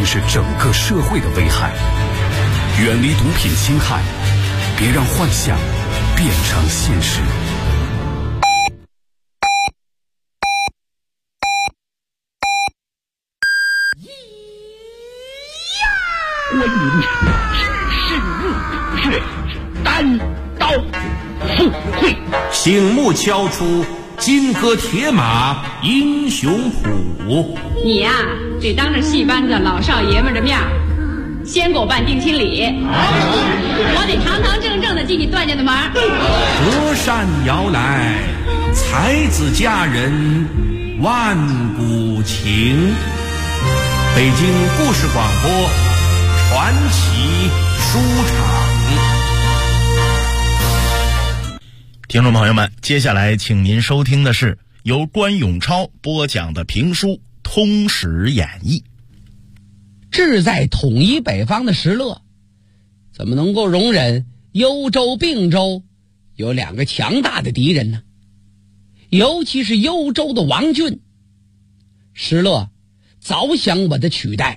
更是整个社会的危害。远离毒品侵害，别让幻想变成现实。 关云只是入血，单刀赴会， 醒目敲出金戈铁马英雄谱。 你呀，得当着戏班子老少爷们的面先给我办定亲礼，我得堂堂正正的进你段家的门。 隔山摇来，才子佳人万古情。北京故事广播传奇书场。 听众朋友们，接下来请您收听的是由关永超播讲的评书《通史演义》。 志在统一北方的石勒，怎么能够容忍幽州、并州有两个强大的敌人呢？尤其是幽州的王浚，石勒早想把他取代。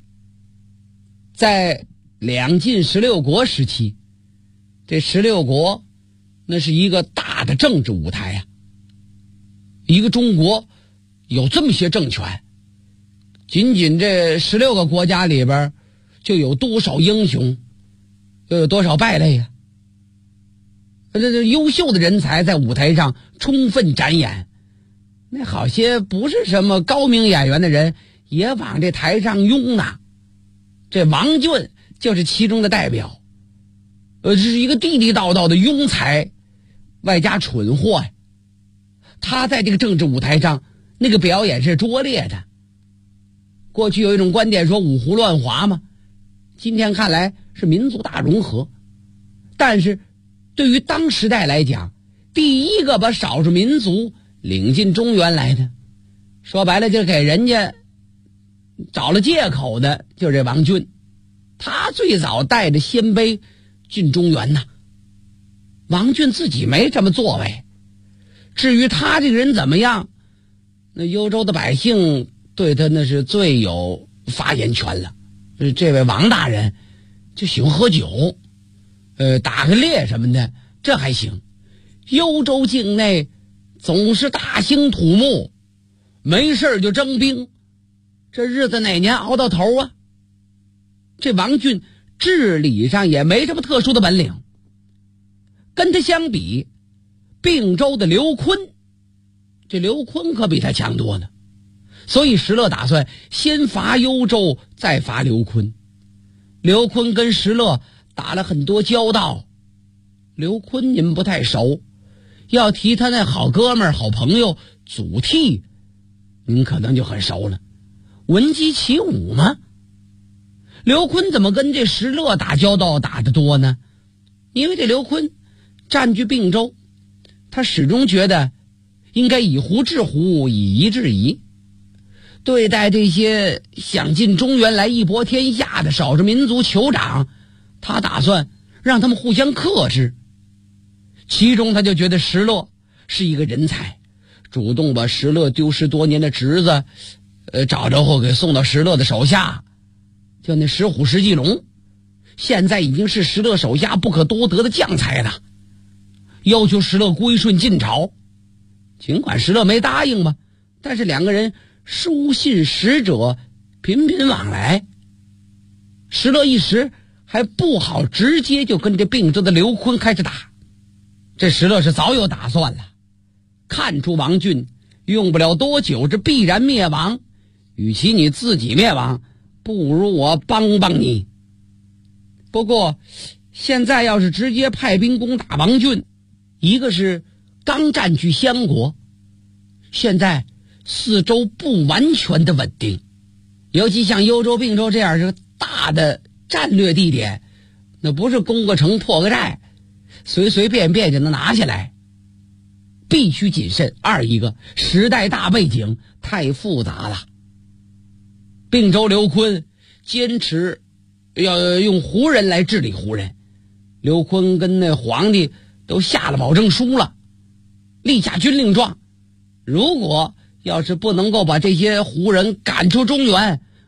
在两晋16国时期，这16国那是一个大的政治舞台啊。一个中国有这么些政权，仅仅这16个国家里边就有多少英雄，又有多少败类啊。这优秀的人才在舞台上充分展演，那好些不是什么高明演员的人也往这台上拥呢。这王浚就是其中的代表，这是一个地地道道的庸才，外加蠢货呀。他在这个政治舞台上那个表演是拙劣的。过去有一种观点说五胡乱华嘛，今天看来是民族大融合。但是对于当时代来讲，第一个把少数民族领进中原来的，说白了就给人家找了借口的，就是这王浚。他最早带着鲜卑进中原呐。王浚自己没什么作为，至于他这个人怎么样，那幽州的百姓对他那是最有发言权了。这位王大人就喜欢喝酒，打个猎什么的，这还行。幽州境内总是大兴土木，没事就征兵，这日子哪年熬到头啊？这王浚治理上也没什么特殊的本领。跟他相比，并州的刘琨，这刘琨可比他强多了。所以石勒打算先伐幽州，再伐刘琨。刘琨跟石勒打了很多交道，刘琨您不太熟，要提他那好哥们儿好朋友祖逖，您可能就很熟了。闻鸡起舞吗？刘琨怎么跟这石勒打交道打得多呢？因为这刘琨占据并州，他始终觉得应该以胡治胡，以夷制夷。对待这些想进中原来一搏天下的少数民族酋长，他打算让他们互相克制。其中他就觉得石勒是一个人才，主动把石勒丢失多年的侄子找着后给送到石勒的手下，就那石虎石继龙，现在已经是石勒手下不可多得的将才了，要求石勒归顺晋朝。尽管石勒没答应吧，但是两个人书信使者频频往来。石勒一时还不好直接就跟这并州的刘琨开始打，这石勒是早有打算了，看出王浚用不了多久这必然灭亡，与其你自己灭亡，不如我帮帮你。不过现在要是直接派兵攻打王浚，一个是刚占据襄国，现在四周不完全的稳定，尤其像幽州、并州这样是大的战略地点，那不是攻个城破个寨随随便便就能拿下来，必须谨慎。二一个时代大背景太复杂了，并州刘琨坚持要用胡人来治理胡人，刘琨跟那皇帝都下了保证书了，立下军令状，如果要是不能够把这些胡人赶出中原，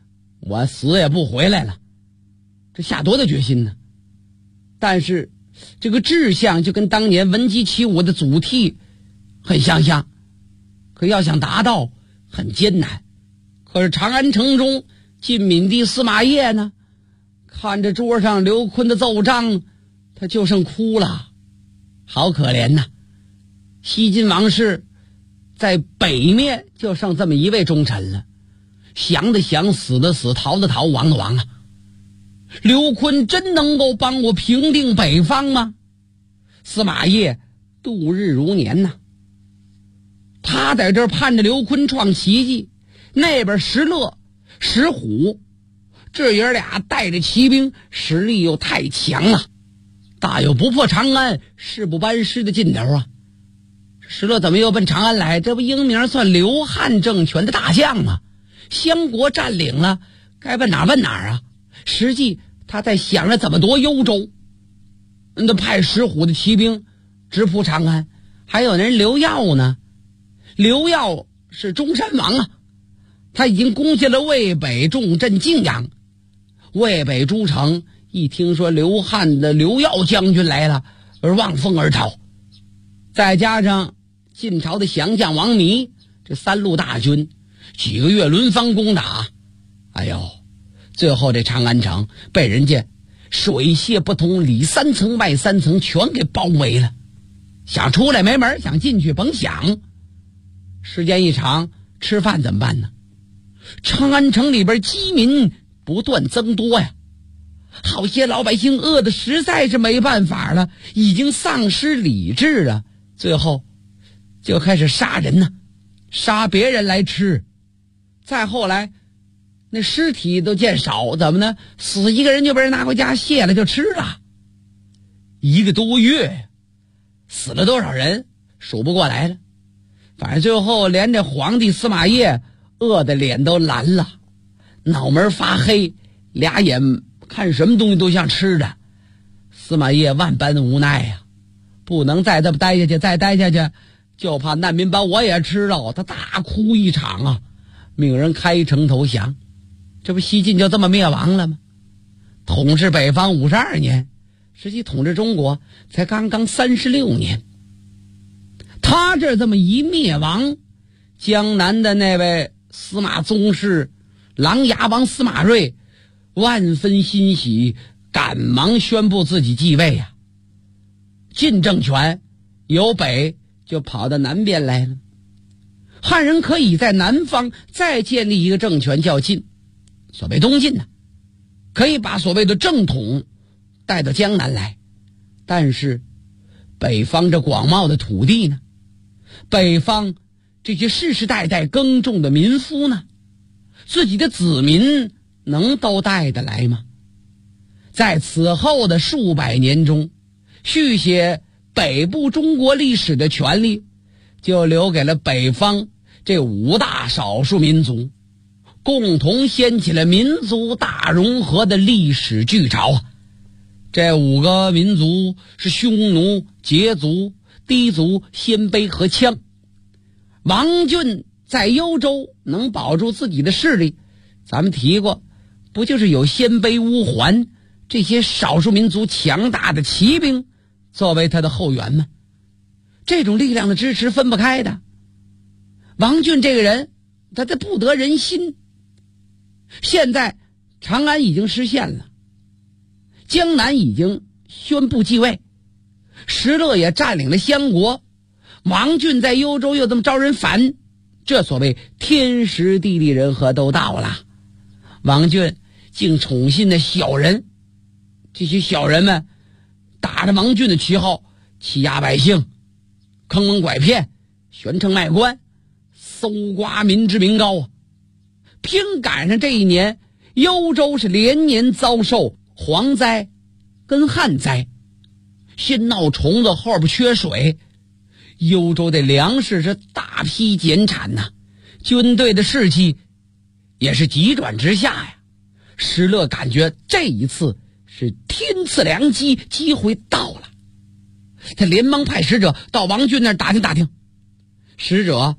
我死也不回来了。这下多大决心呢？但是这个志向就跟当年闻鸡起舞的祖逖很相像，可要想达到很艰难。可是长安城中晋闵帝司马懿呢，看着桌上刘琨的奏章，他就剩哭了，好可怜呐。西晋王室在北面就剩这么一位忠臣了，降的降，死的死，逃的逃，亡的亡啊。刘琨真能够帮我平定北方吗？司马懿度日如年呐，他在这儿盼着刘琨创奇迹，那边石勒、石虎这爷俩带着骑兵，实力又太强了，大有不破长安誓不班师的劲头啊。石勒怎么又奔长安来？这不英名算刘汉政权的大将吗？襄国占领了，该奔哪奔哪啊。实际他在想着怎么夺幽州，那派石虎的骑兵直扑长安。还有人刘耀呢，刘耀是中山王啊，他已经攻下了渭北重镇泾阳。渭北诸城一听说刘汉的刘耀将军来了，而望风而逃。再加上晋朝的降将王弥，这三路大军几个月轮番攻打，哎呦，最后这长安城被人家水泄不通，里三层外三层全给包围了，想出来没门，想进去甭想。时间一长，吃饭怎么办呢？长安城里边饥民不断增多呀，好些老百姓饿得实在是没办法了，已经丧失理智了，最后就开始杀人呢，杀别人来吃。再后来那尸体都见少，怎么呢？死一个人就被人拿回家卸了就吃了。1个多月死了多少人数不过来了，反正最后连这皇帝司马懿饿得脸都蓝了，脑门发黑，俩眼看什么东西都像吃的。司马懿万般无奈呀，不能再这么待下去，再待下去就怕难民把我也吃了。他大哭一场啊，命人开城投降。这不西晋就这么灭亡了吗？统治北方52年，实际统治中国才刚刚36年。他这么一灭亡，江南的那位司马宗室琅琊王司马睿万分欣喜，赶忙宣布自己继位呀。晋政权由北就跑到南边来了，汉人可以在南方再建立一个政权叫晋，所谓东晋呢，可以把所谓的正统带到江南来。但是北方这广袤的土地呢，北方这些世世代代耕种的民夫呢，自己的子民能都带得来吗？在此后的数百年中，续写北部中国历史的权利就留给了北方这5大少数民族，共同掀起了民族大融合的历史巨潮啊！这5个民族是匈奴、羯族、氐族、鲜卑和羌。王浚在幽州能保住自己的势力，咱们提过，不就是有鲜卑、乌桓这些少数民族强大的骑兵作为他的后援吗？这种力量的支持分不开的。王浚这个人，他不得人心。现在长安已经失陷了，江南已经宣布继位，石勒也占领了襄国，王浚在幽州又这么招人烦，这所谓天时地利人和都到了。王浚竟宠信的小人，这些小人们打着王浚的旗号欺压百姓，坑蒙拐骗，悬城卖官，搜刮民脂民膏啊！偏赶上这一年，幽州是连年遭受蝗灾跟旱灾，先闹虫子，后边缺水，幽州的粮食是大批减产呐，军队的士气也是急转直下呀。石勒感觉这一次是天赐良机，机会到了，他连忙派使者到王浚那儿打听打听。使者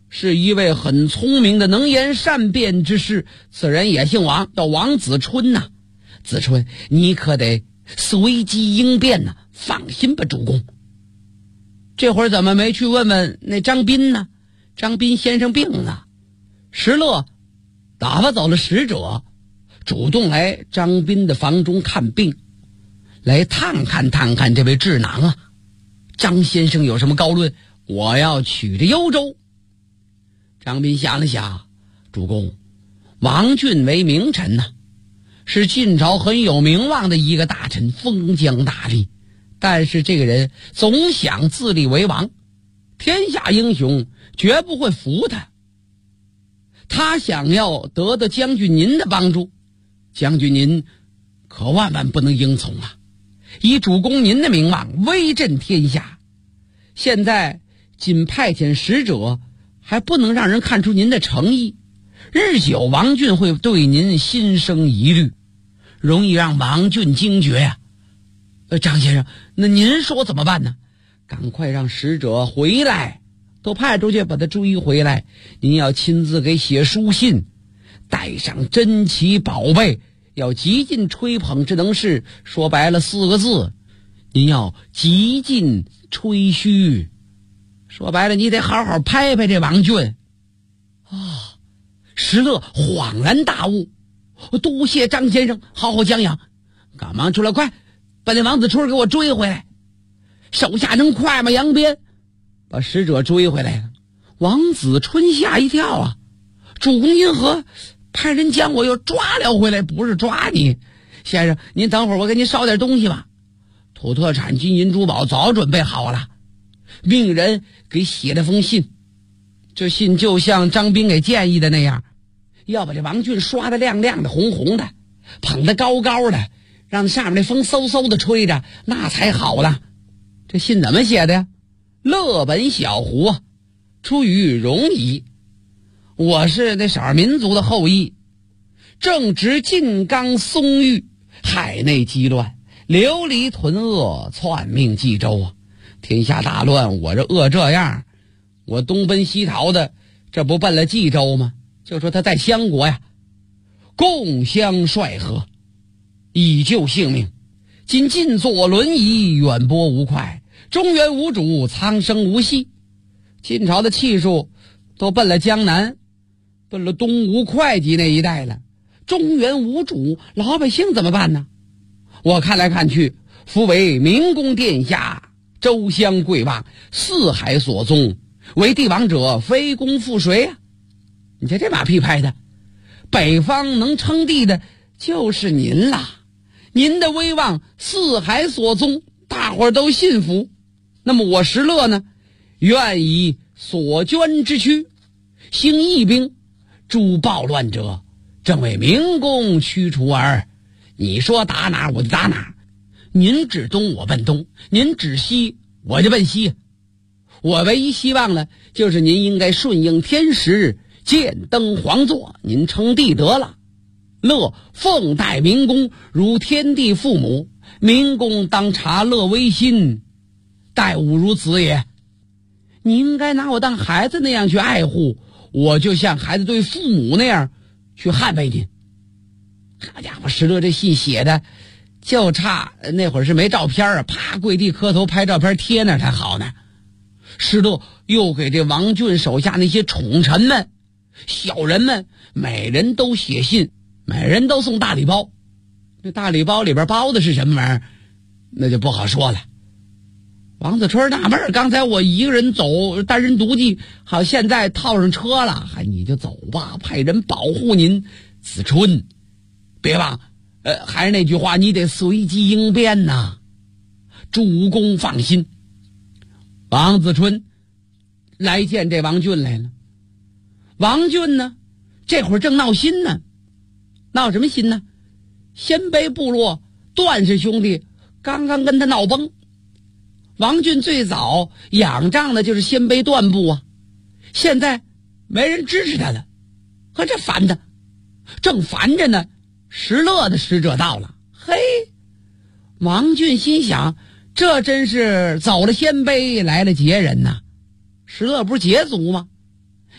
是一位很聪明的能言善辩之士，此人也姓王，叫王子春呐。子春，你可得随机应变呐，放心吧，主公。这会儿怎么没去问问那张斌呢？张斌先生病了。石勒打发走了使者，主动来张斌的房中看病，来探看这位智囊啊。张先生有什么高论？我要取着幽州。张斌想了想，主公，王俊为名臣呐，是晋朝很有名望的一个大臣，封疆大吏，但是这个人总想自立为王，天下英雄绝不会服他。他想要得到将军您的帮助，将军您可万万不能应从啊！以主公您的名望威震天下，现在仅派遣使者还不能让人看出您的诚意，日久王俊会对您心生疑虑，容易让王俊惊觉呀。张先生，那您说怎么办呢？赶快让使者回来，都派出去把他追回来。您要亲自给写书信，带上珍奇宝贝，要极尽吹捧之能事。说白了4个字，您要极尽吹嘘。说白了，你得好好拍拍这王俊啊！石勒恍然大悟，多谢张先生好好讲养，赶忙出来，快把那王子春给我追回来。手下能快吗？杨鞭把使者追回来了。王子春吓一跳啊！主公因何派人将我又抓了回来？不是抓你，先生，您等会儿我给您捎点东西吧。土特产、金银珠宝早准备好了，命人给写了封信。这信就像张斌给建议的那样，要把这王俊刷得亮亮的、红红的，捧得高高的，让上面那风嗖嗖的吹着，那才好了。这信怎么写的呀？勒本小胡，出于戎夷，我是那少数民族的后裔，正值晋刚松郁，海内激乱，流离屯鄂，篡命冀州啊！天下大乱，我这饿这样，我东奔西逃的，这不奔了冀州吗？就说他在襄国呀，共襄帅河，以救性命。今晋坐轮椅，远播无快，中原无主，苍生无息。晋朝的气数都奔了江南，奔了东吴会稽那一带了，中原无主，老百姓怎么办呢？我看来看去，夫为明公殿下，周襄贵望，四海所宗，为帝王者，非公负谁呀？你瞧这马屁拍的，北方能称帝的就是您啦，您的威望四海所宗，大伙儿都信服。那么我石勒呢，愿以所捐之躯，兴义兵，诛暴乱者，正为明公驱除耳。你说打哪我就打哪，您指东我奔东，您指西我就奔西。我唯一希望呢，就是您应该顺应天时，剑登皇座，您称帝得了。乐奉待明公如天地父母，明公当察乐威心，待吾如子也。你应该拿我当孩子那样去爱护，我就像孩子对父母那样去捍卫您。好家伙，石勒这信写的就差那会儿是没照片啊，啪跪地磕头拍照片贴那才好呢。石勒又给这王俊手下那些宠臣们、小人们，每人都写信，每人都送大礼包。这大礼包里边包的是什么玩意儿，那就不好说了。王子春纳闷，刚才我一个人走，单人独骑，好，现在套上车了，你就走吧，派人保护您。子春，别忘，还是那句话，你得随机应变呐。主公放心。王子春来见这王俊来了。王俊呢，这会儿正闹心呢。闹什么心呢？鲜卑部落段氏兄弟刚刚跟他闹崩。王俊最早仰仗的就是鲜卑段部啊，现在没人支持他了，和这烦他，正烦着呢，石勒的使者到了。嘿，王俊心想，这真是走了鲜卑来了羯人呐。石勒不是羯族吗？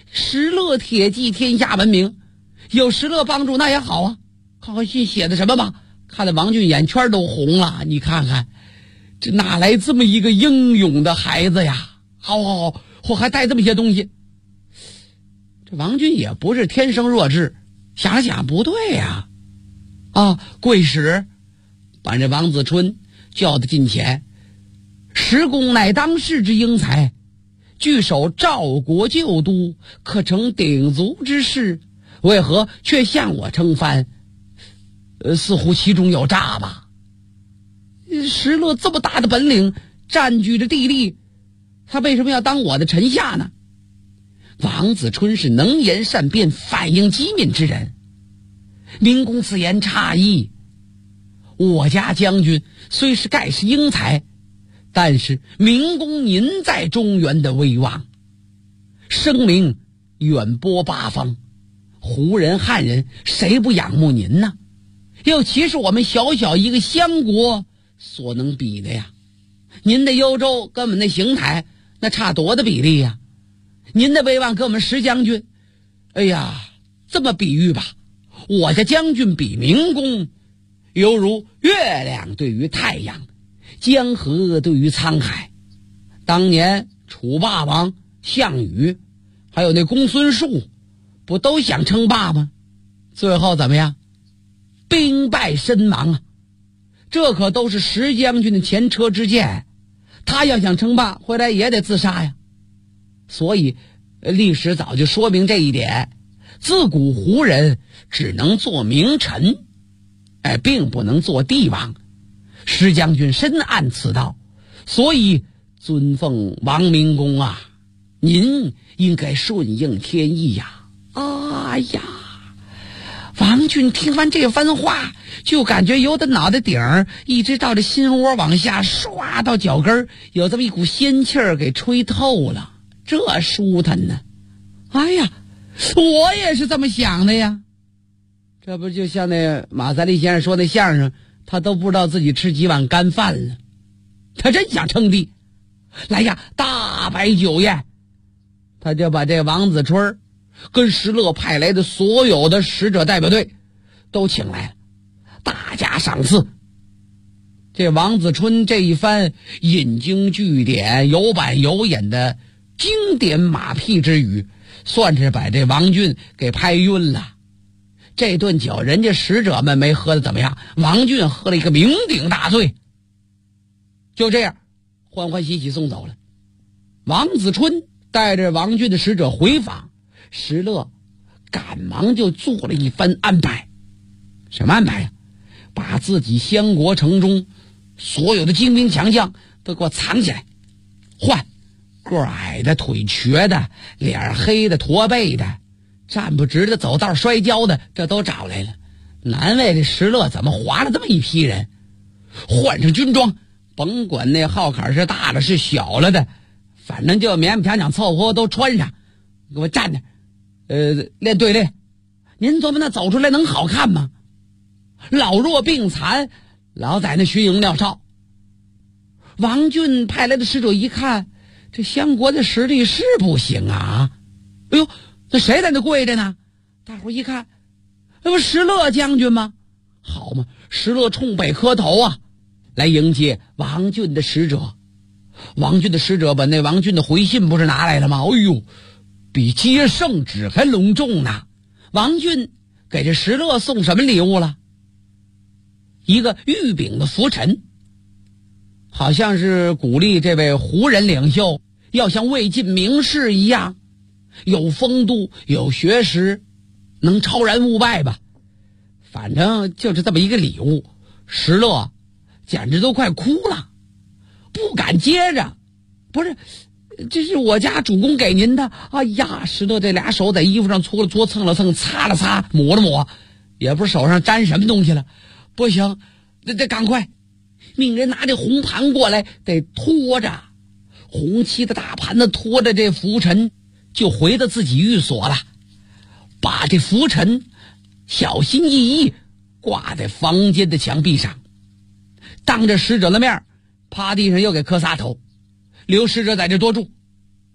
石勒铁骑天下闻名，有石勒帮助那也好啊。看看信写的什么吧，看得王俊眼圈都红了。你看看，这哪来这么一个英勇的孩子呀？好，我还带这么些东西。这王俊也不是天生弱智，想了想不对呀。贵使把这王子春叫到近前，石公乃当世之英才，据守赵国旧都，可成鼎足之势，为何却向我称藩？似乎其中有诈吧。石勒这么大的本领，占据着地利，他为什么要当我的臣下呢？王子春是能言善辩、反应机敏之人。明公此言差矣。我家将军虽是盖世英才，但是明公您在中原的威望，声名远播八方，胡人汉人谁不仰慕您呢？又岂是我们小小一个相国所能比的呀？您的幽州跟我们的邢台那差多的比例呀！您的威望跟我们石将军，哎呀，这么比喻吧，我家将军比明公，犹如月亮对于太阳，江河对于沧海。当年楚霸王项羽，还有那公孙述，不都想称霸吗？最后怎么样？兵败身亡啊！这可都是石将军的前车之鉴，他要想称霸，回来也得自杀呀。所以历史早就说明这一点，自古胡人只能做名臣，并不能做帝王。石将军深谙此道，所以尊奉王明公啊，您应该顺应天意呀。哎呀，王俊听完这番话，就感觉由他脑袋顶儿一直到这心窝往下刷到脚跟儿，有这么一股仙气儿给吹透了，这舒坦呢。哎呀，我也是这么想的呀。这不就像那马三立先生说那相声，他都不知道自己吃几碗干饭了，他真想称帝。来呀，大摆酒宴，他就把这王子春跟石勒派来的所有的使者代表队都请来了，大加赏赐。这王子春这一番引经据典、有板有眼的经典马屁之语，算是把这王俊给拍晕了。这顿酒人家使者们没喝的怎么样，王俊喝了一个酩酊大醉。就这样欢欢喜喜送走了。王子春带着王俊的使者回访，石勒赶忙就做了一番安排。什么安排呀？把自己相国城中所有的精兵强将都给我藏起来，换个矮的、腿瘸的、脸黑的、驼背的、站不直的、走道摔跤的，这都找来了。难为这石勒怎么划了这么一批人，换上军装，甭管那号坎是大了是小了的，反正就勉勉强强凑合都穿上，给我站着，练队列。您琢磨那走出来能好看吗？老弱病残，老在那巡营尿哨。王俊派来的使者一看，这相国的实力是不行啊！哎呦，那谁在那跪着呢？大伙一看，那不石勒将军吗？好嘛，石勒冲北磕头啊，来迎接王俊的使者。王俊的使者把那王俊的回信不是拿来了吗？哎呦，比接圣旨还隆重呢。王俊给这石勒送什么礼物了？一个玉柄的拂尘，好像是鼓励这位胡人领袖要像魏晋名士一样有风度、有学识，能超然物外吧。反正就是这么一个礼物，石勒简直都快哭了，不敢接着。不是，这是我家主公给您的。哎呀，石勒这俩手在衣服上搓了搓、蹭了蹭、擦了擦、抹了抹，也不知手上沾什么东西了。不行，得赶快命人拿这红盘过来，得拖着红漆的大盘子，拖着这拂尘就回到自己寓所了，把这拂尘小心翼翼挂在房间的墙壁上，当着使者的面趴地上又给磕仨头，留使者在这多住。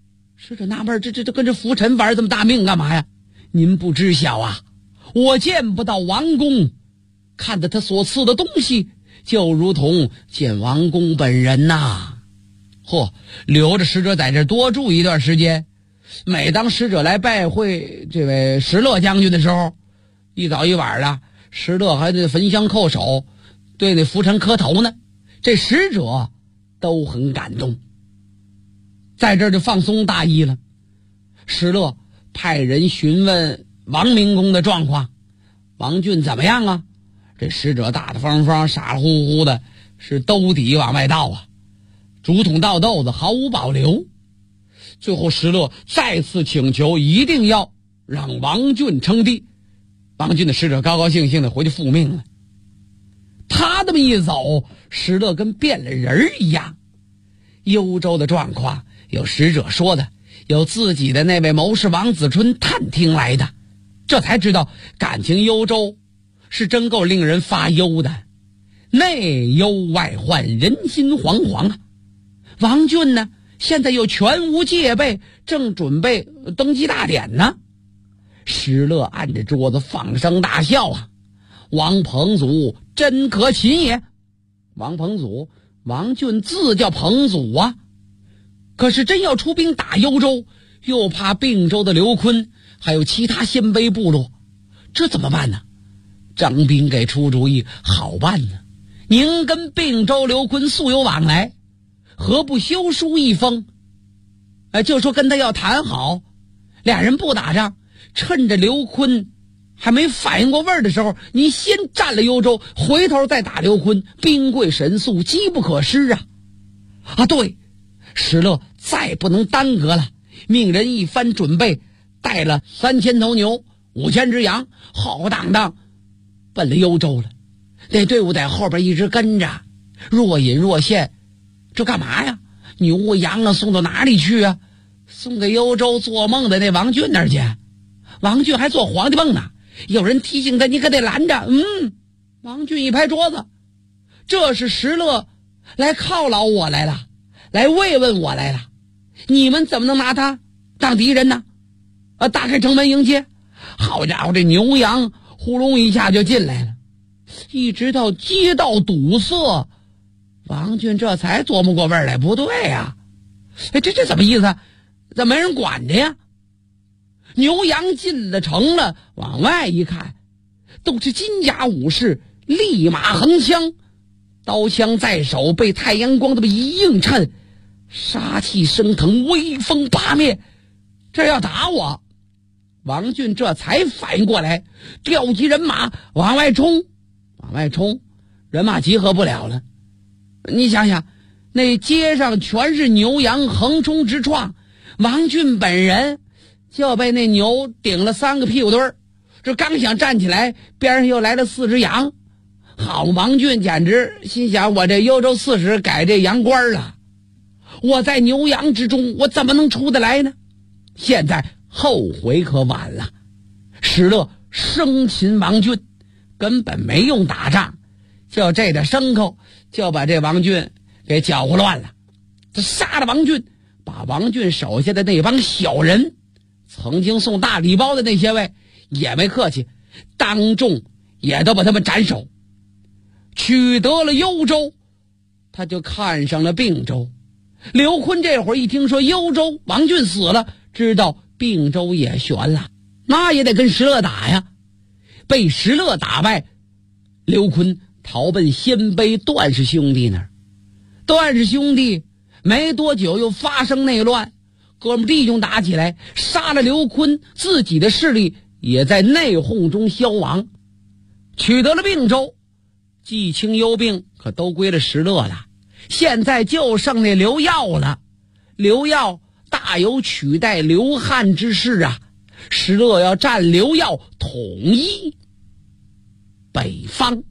使者纳闷，这跟这浮尘玩这么大命干嘛呀？您不知晓啊，我见不到王公，看着他所赐的东西，就如同见王公本人呐。留着使者在这多住一段时间。每当使者来拜会这位石勒将军的时候，一早一晚的，石勒还得焚香叩首，对那浮尘磕头呢。这使者都很感动，在这儿就放松大意了。石勒派人询问王明公的状况，王俊怎么样啊？这使者大大方方傻乎乎的，是兜底往外倒啊，竹筒倒豆子，毫无保留。最后石勒再次请求一定要让王俊称帝。王俊的使者高高兴兴的回去复命了。他这么一走，石勒跟变了人一样。幽州的状况有使者说的，有自己的那位谋士王子春探听来的，这才知道感情幽州是真够令人发忧的，内忧外患，人心惶惶啊。王俊呢，现在又全无戒备，正准备登基大典呢。石勒按着桌子放声大笑啊，王彭祖真可擒也。王彭祖，王俊自叫彭祖啊，可是真要出兵打幽州，又怕并州的刘坤还有其他鲜卑部落，这怎么办呢？张兵给出主意，好办呢，您跟并州刘坤素有往来，何不修书一封，就说跟他要谈好，俩人不打仗，趁着刘坤还没反应过味儿的时候，你先占了幽州，回头再打刘坤，兵贵神速，机不可失啊！对，石勒再不能耽搁了，命人一番准备，带了3000头牛，5000只羊，浩荡荡奔了幽州了。那队伍在后边一直跟着，若隐若现。这干嘛呀？牛啊羊啊送到哪里去啊？送给幽州做梦的那王俊那儿去。王俊还做皇帝梦呢，有人提醒他，你可得拦着。王俊一拍桌子，这是石勒来犒劳我来了，来慰问我来了，你们怎么能拿他当敌人呢？打开城门迎接。好家伙，这牛羊呼隆一下就进来了，一直到街道堵塞，王俊这才琢磨过味儿来，不对呀，这怎么意思？怎么没人管着呀？牛羊进了城了，往外一看，都是金甲武士，立马横枪，刀枪在手，被太阳光这么一映衬，杀气升腾，威风八面，这要打我。王俊这才反应过来，调集人马往外冲，人马集合不了了。你想想，那街上全是牛羊横冲直撞，王俊本人就被那牛顶了3个屁股墩儿，这刚想站起来，边上又来了4只羊。好，王俊简直心想，我这幽州刺史改这羊倌了，我在牛羊之中，我怎么能出得来呢？现在后悔可晚了。石勒生擒王俊，根本没用打仗，就这点牲口就把这王俊给搅和乱了。他杀了王俊，把王俊手下的那帮小人，曾经送大礼包的那些位也没客气，当众也都把他们斩首。取得了幽州，他就看上了并州。刘坤这会儿一听说幽州王俊死了，知道并州也悬了，那也得跟石勒打呀。被石勒打败，刘坤逃奔鲜卑段氏兄弟那儿。段氏兄弟没多久又发生内乱，哥们弟兄打起来，杀了刘坤，自己的势力也在内讧中消亡。取得了并州，冀青幽并可都归了石勒了，现在就剩那刘耀了。刘耀大有取代刘汉之势啊！石勒要占刘耀，统一北方。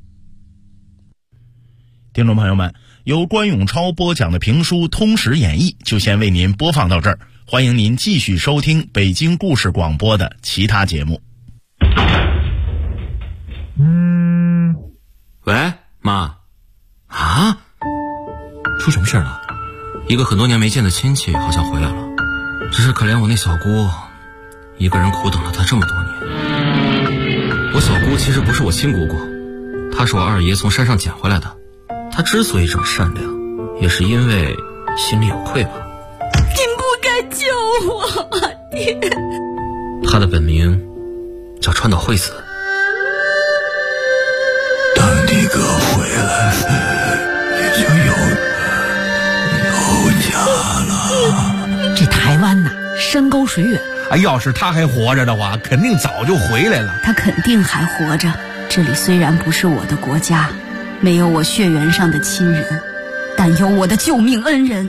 听众朋友们，由关永超播讲的评书《通史演义》就先为您播放到这儿，欢迎您继续收听北京故事广播的其他节目。 喂，妈。啊？出什么事了？一个很多年没见的亲戚好像回来了。 只是可怜我那小姑，一个人苦等了她这么多年。我小姑其实不是我亲姑姑，她是我二爷从山上捡回来的。她之所以这么善良，也是因为心里有愧吧。 您不该救我，爹。 她的本名叫川岛惠子。 当你哥回来，你就有家了。 这台湾呐，山高水远。 要是他还活着的话，肯定早就回来了。 他肯定还活着。这里虽然不是我的国家，没有我血缘上的亲人，但有我的救命恩人。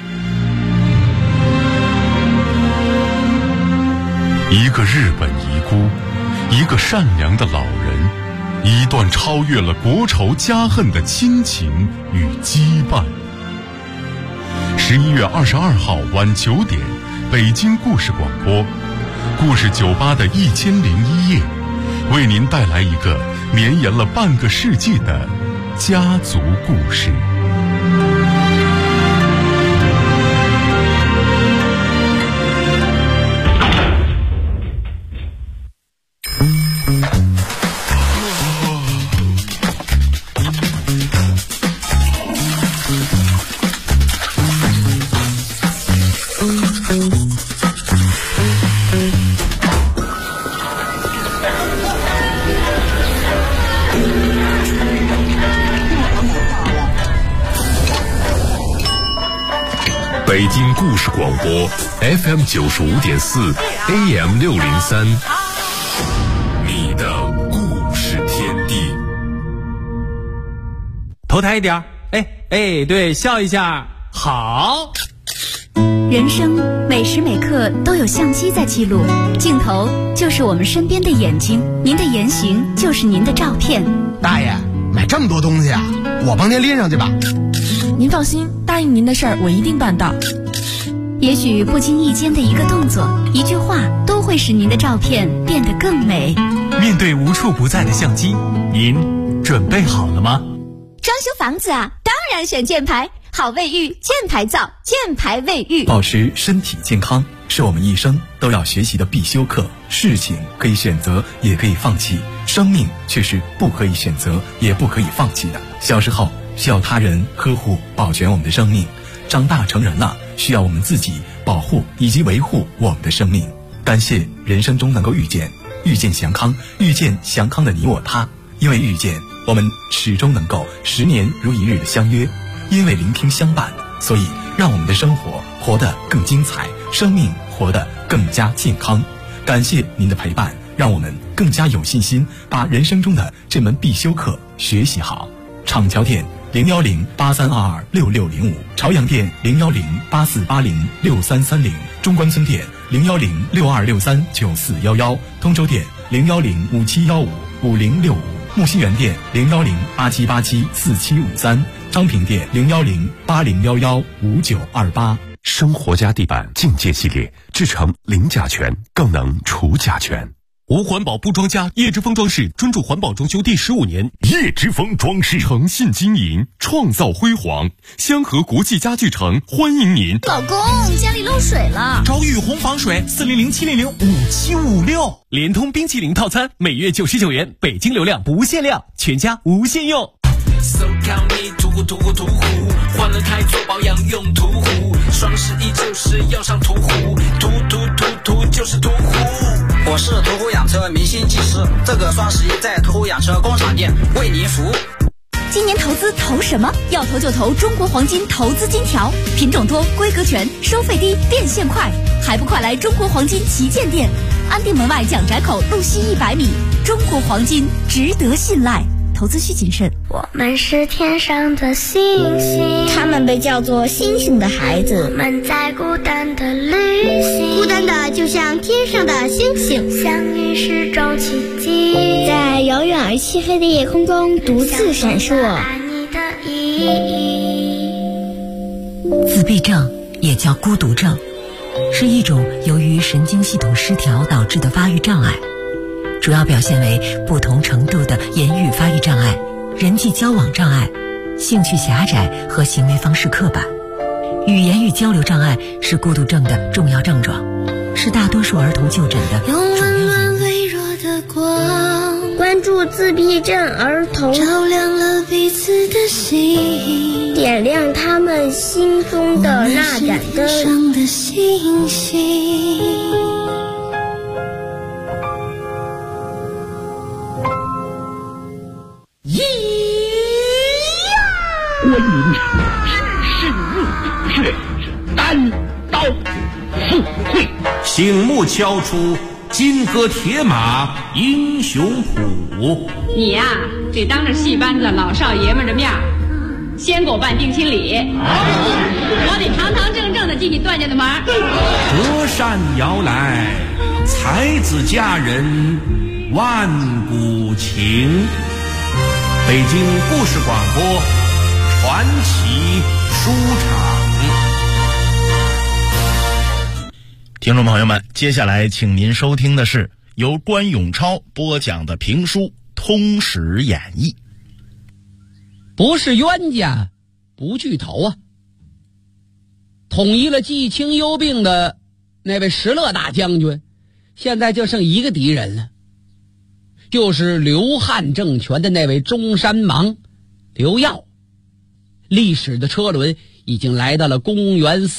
一个日本遗孤，一个善良的老人，一段超越了国仇家恨的亲情与羁绊。11月22号晚9点，北京故事广播，故事酒吧的1001夜，为您带来一个绵延了半个世纪的家族故事。 北京故事广播 FM 95.4 AM 603，你的故事天地。 头抬一点，对，笑一下，好。 人生每时每刻都有相机在记录，镜头就是我们身边的眼睛，您的言行就是您的照片。 大爷，买这么多东西啊，我帮您拎上去吧。 您放心，答应您的事儿我一定办到。 也许不经意间的一个动作、一句话，都会使您的照片变得更美。 面对无处不在的相机，您准备好了吗？ 装修房子啊，当然选箭牌，好卫浴，箭牌造，箭牌卫浴。 保持身体健康是我们一生都要学习的必修课。事情可以选择，也可以放弃，生命却是不可以选择，也不可以放弃的。小时候需要他人呵护保全我们的生命，长大成人了，需要我们自己保护以及维护我们的生命。感谢人生中能够遇见祥康，遇见祥康的你我他。因为遇见，我们始终能够10年如一日的相约；因为聆听相伴，所以让我们的生活活得更精彩，生命活得更加健康。感谢您的陪伴，让我们更加有信心把人生中的这门必修课学习好。厂桥店01083226605，朝阳店01084806330，中关村店01062639411，通州店01057155065，木樨园店01087874753，昌平店01080115928。 生活家地板境界系列，制成零甲醛，更能除甲醛。 无环保不装家，叶之峰装饰专注环保装修第15年。 叶之峰装饰诚信经营，创造辉煌。香河国际家具城欢迎您。 老公，家里漏水了， 找雨虹防水，400-700-5756，联通冰淇淋套餐，每月99元，北京流量不限量，全家无限用。 So count me 途虎，换了台做保养用途虎，双11就是要上途虎，途就是途虎。 我是途虎养车明星技师，这个双11在途虎养车工厂店为您服务。 今年投资投什么？要投就投中国黄金投资金条，品种多，规格全，收费低，变现快，还不快来中国黄金旗舰店？安定门外蒋宅口路西100米，中国黄金值得信赖。投资需谨慎。 我们是天上的星星， 他们被叫做星星的孩子。 我们在孤单的旅行， 孤单的就像天上的星星， 相遇是种奇迹， 在遥远而漆黑的夜空中独自闪烁。 爱你的意义。 自闭症也叫孤独症，是一种由于神经系统失调导致的发育障碍。主要表现为不同程度的言语发育障碍、人际交往障碍、兴趣狭窄和行为方式刻板。 语言与交流障碍是孤独症的重要症状，是大多数儿童就诊的主要原因。 关注自闭症儿童，照亮了彼此的心，点亮他们心中的那盏灯。的星星。 关云长只身入血，单刀赴会， 醒目敲出金戈铁马英雄谱。 你呀，得当着戏班子老少爷们的面先给我办定亲礼，我得堂堂正正的进你段家的门。 隔山摇来，才子佳人万古情。北京故事广播传奇书场。 听众朋友们，接下来请您收听的是由关永超播讲的评书《通史演义》。 不是冤家不聚头啊！统一了冀青幽并的那位石勒大将军，现在就剩一个敌人了，就是刘汉政权的那位中山王刘耀。历史的车轮已经来到了公元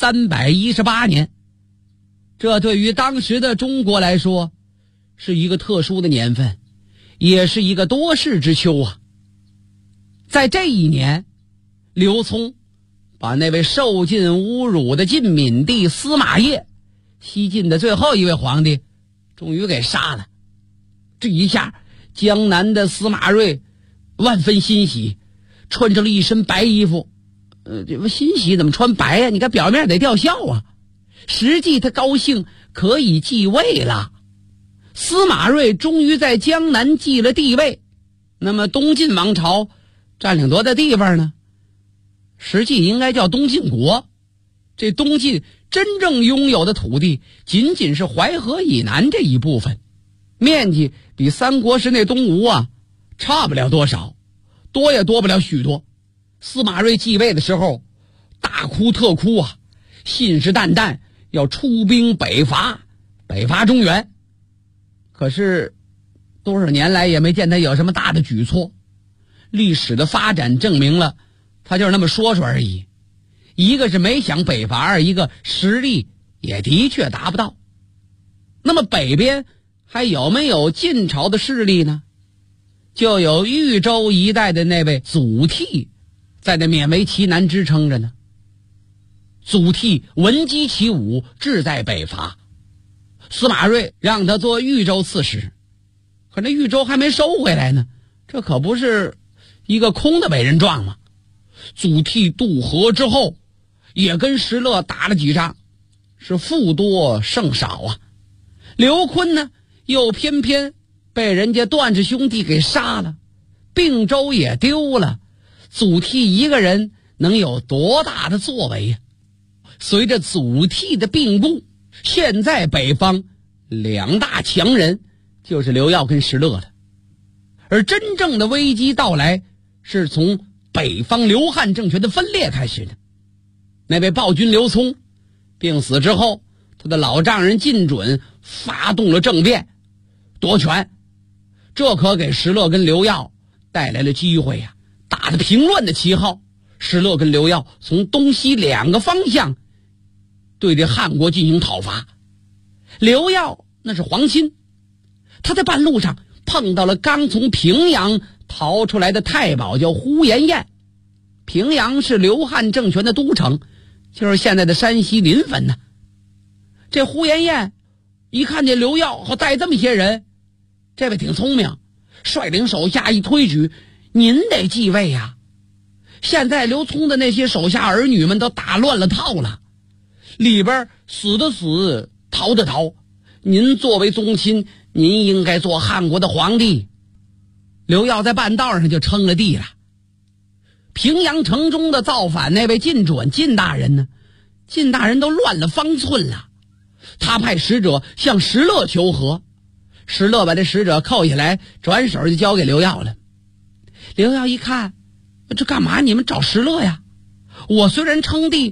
318年，这对于当时的中国来说是一个特殊的年份，也是一个多事之秋啊。在这一年，刘聪把那位受尽侮辱的晋闵帝司马邺，西晋的最后一位皇帝，终于给杀了。这一下，江南的司马睿万分欣喜，穿着了一身白衣服。这欣喜怎么穿白呀？你看表面得吊孝啊，实际他高兴可以继位了。司马睿终于在江南继了帝位，那么东晋王朝占领多大地方呢？实际应该叫东晋国。这东晋真正拥有的土地仅仅是淮河以南这一部分，面积比三国时那东吴啊差不了多少，多也多不了许多。司马睿继位的时候大哭特哭啊，信誓旦旦要出兵北伐中原。可是多少年来也没见他有什么大的举措。历史的发展证明了他就是那么说说而已，一个是没想北伐，二一个实力也的确达不到。那么北边还有没有晋朝的势力呢？就有豫州一带的那位祖逖在那勉为其难支撑着呢。祖逖闻鸡起舞，志在北伐。司马睿让他做豫州刺史，可那豫州还没收回来呢，这可不是一个空的伟人状吗？祖逖渡河之后也跟石勒打了几仗，是负多胜少啊。刘琨呢又偏偏被人家段氏兄弟给杀了，并州也丢了，祖逖一个人能有多大的作为呀？随着祖逖的病故，现在北方两大强人就是刘耀跟石勒了。而真正的危机到来是从北方刘汉政权的分裂开始的。那位暴君刘聪病死之后，他的老丈人靳准发动了政变夺权，这可给石勒跟刘耀带来了机会呀。打着平乱的旗号，石勒跟刘耀从东西两个方向对这汉国进行讨伐。刘耀那是皇亲，他在半路上碰到了刚从平阳逃出来的太保叫呼延晏。平阳是刘汉政权的都城，就是现在的山西临汾呢。这呼延晏一看见刘耀和带这么些人，这位挺聪明，率领手下一推举，您得继位呀。现在刘聪的那些手下儿女们都打乱了套了，里边死的死，逃的逃，您作为宗亲，您应该做汉国的皇帝。刘耀在半道上就称了帝了。平阳城中的造反那位靳准靳大人呢，靳大人都乱了方寸了，他派使者向石勒求和，石勒把这使者扣下来，转手就交给刘耀了。刘耀一看，这干嘛？你们找石勒呀？我虽然称帝，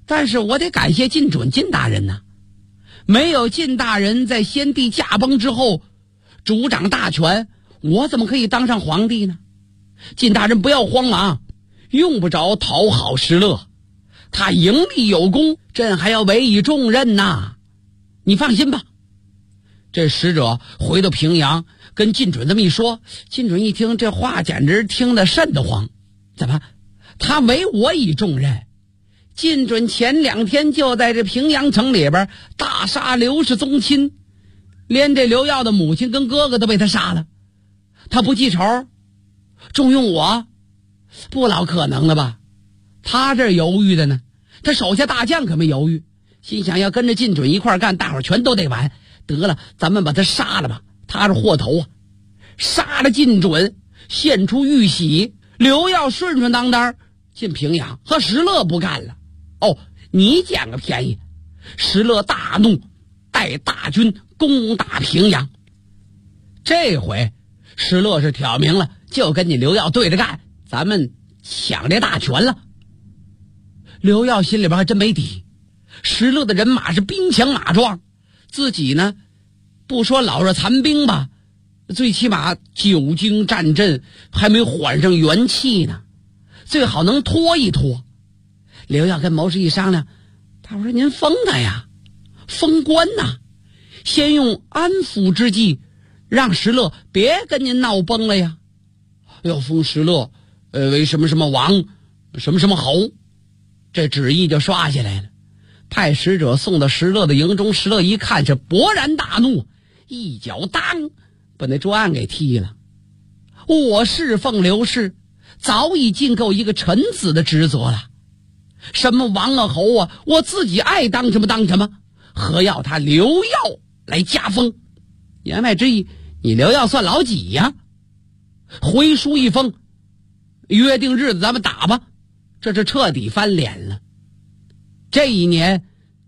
但是我得感谢晋准晋大人呐，没有晋大人在先帝驾崩之后主掌大权，我怎么可以当上皇帝呢？晋大人不要慌忙，用不着讨好石勒，他营立有功，朕还要委以重任呐。你放心吧。这使者回到平阳，跟晋准这么一说，晋准一听这话简直听得瘆得慌。怎么？他委我以重任？晋准前2天就在这平阳城里边大杀刘氏宗亲，连这刘耀的母亲跟哥哥都被他杀了，他不记仇，重用我，不老可能的吧？他这犹豫的呢，他手下大将可没犹豫，心想要跟着晋准一块干，大伙全都得完，得了，咱们把他杀了吧，他是祸头啊！杀了晋准，献出玉玺，刘耀顺顺当当进平阳，和石勒不干了。哦，你捡个便宜！石勒大怒，带大军攻打平阳。这回石勒是挑明了，就跟你刘耀对着干，咱们抢这大权了。刘耀心里边还真没底，石勒的人马是兵强马壮，自己呢不说老弱残兵吧，最起码久经战阵，还没缓上元气呢，最好能拖一拖。刘耀跟谋士一商量，他说您封他呀，封官呐，先用安抚之计，让石勒别跟您闹崩了呀。要封石勒为什么什么王，什么什么侯，这旨意就刷下来了。派使者送到石勒的营中，石勒一看是勃然大怒，一脚当把那桌案给踢了。我侍奉刘氏，早已尽够一个臣子的职责了，什么王啊侯啊，我自己爱当什么当什么，何要他刘耀来加封？言外之意，你刘耀算老几呀？回书一封，约定日子咱们打吧，这是彻底翻脸了。这一年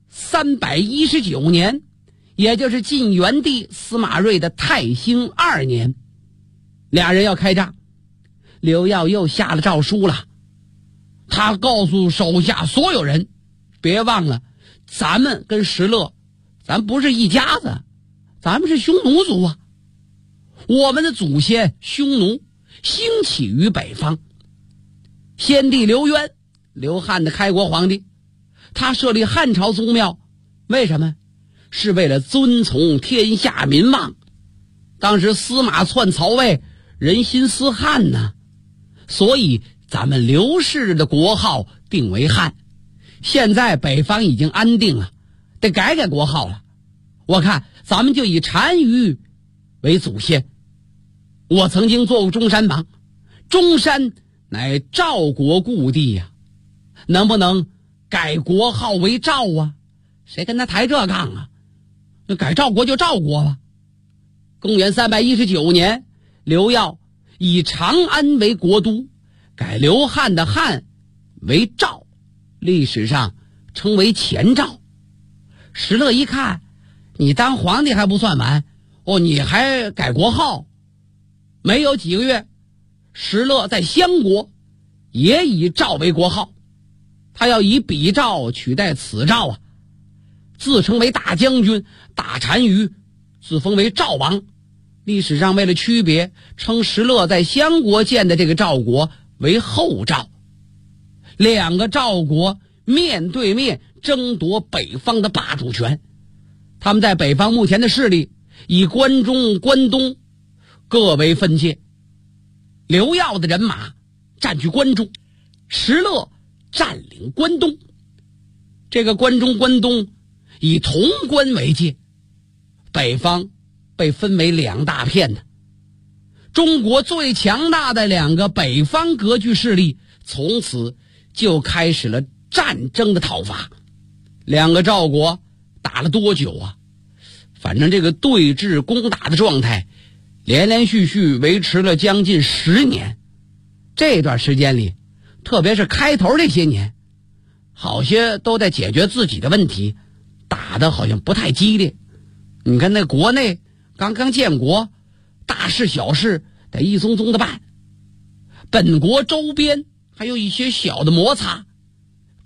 319年，也就是晋元帝司马睿的太兴2年，俩人要开战，刘耀又下了诏书了。他告诉手下所有人，别忘了，咱们跟石勒，咱不是一家子，咱们是匈奴族啊。我们的祖先匈奴兴起于北方，先帝刘渊，刘汉的开国皇帝，他设立汉朝宗庙，为什么？是为了遵从天下民望。当时司马篡曹魏，人心思汉呢，所以咱们刘氏的国号定为汉。现在北方已经安定了，得改改国号了。我看咱们就以单于为祖先。我曾经做过中山王，中山乃赵国故地呀，能不能改国号为赵啊？谁跟他抬这杠啊？那改赵国就赵国吧。公元319年，刘耀以长安为国都，改刘汉的汉为赵，历史上称为前赵。石勒一看，你当皇帝还不算完，你还改国号？没有几个月，石勒在襄国也以赵为国号，他要以彼赵取代此赵啊，自称为大将军、大单于，自封为赵王。历史上为了区别，称石勒在襄国建的这个赵国为后赵。两个赵国面对面争夺北方的霸主权，他们在北方目前的势力以关中、关东各为分界。刘耀的人马占据关中，石勒占领关东。这个关中、关东以潼关为界，北方被分为2大片的。中国最强大的2个北方割据势力从此就开始了战争的讨伐。2个赵国打了多久啊？反正这个对峙攻打的状态连连续续维持了将近10年。这段时间里，特别是开头这些年，好些都在解决自己的问题，打得好像不太激烈。你看那国内刚刚建国，大事小事得一宗宗的办，本国周边还有一些小的摩擦，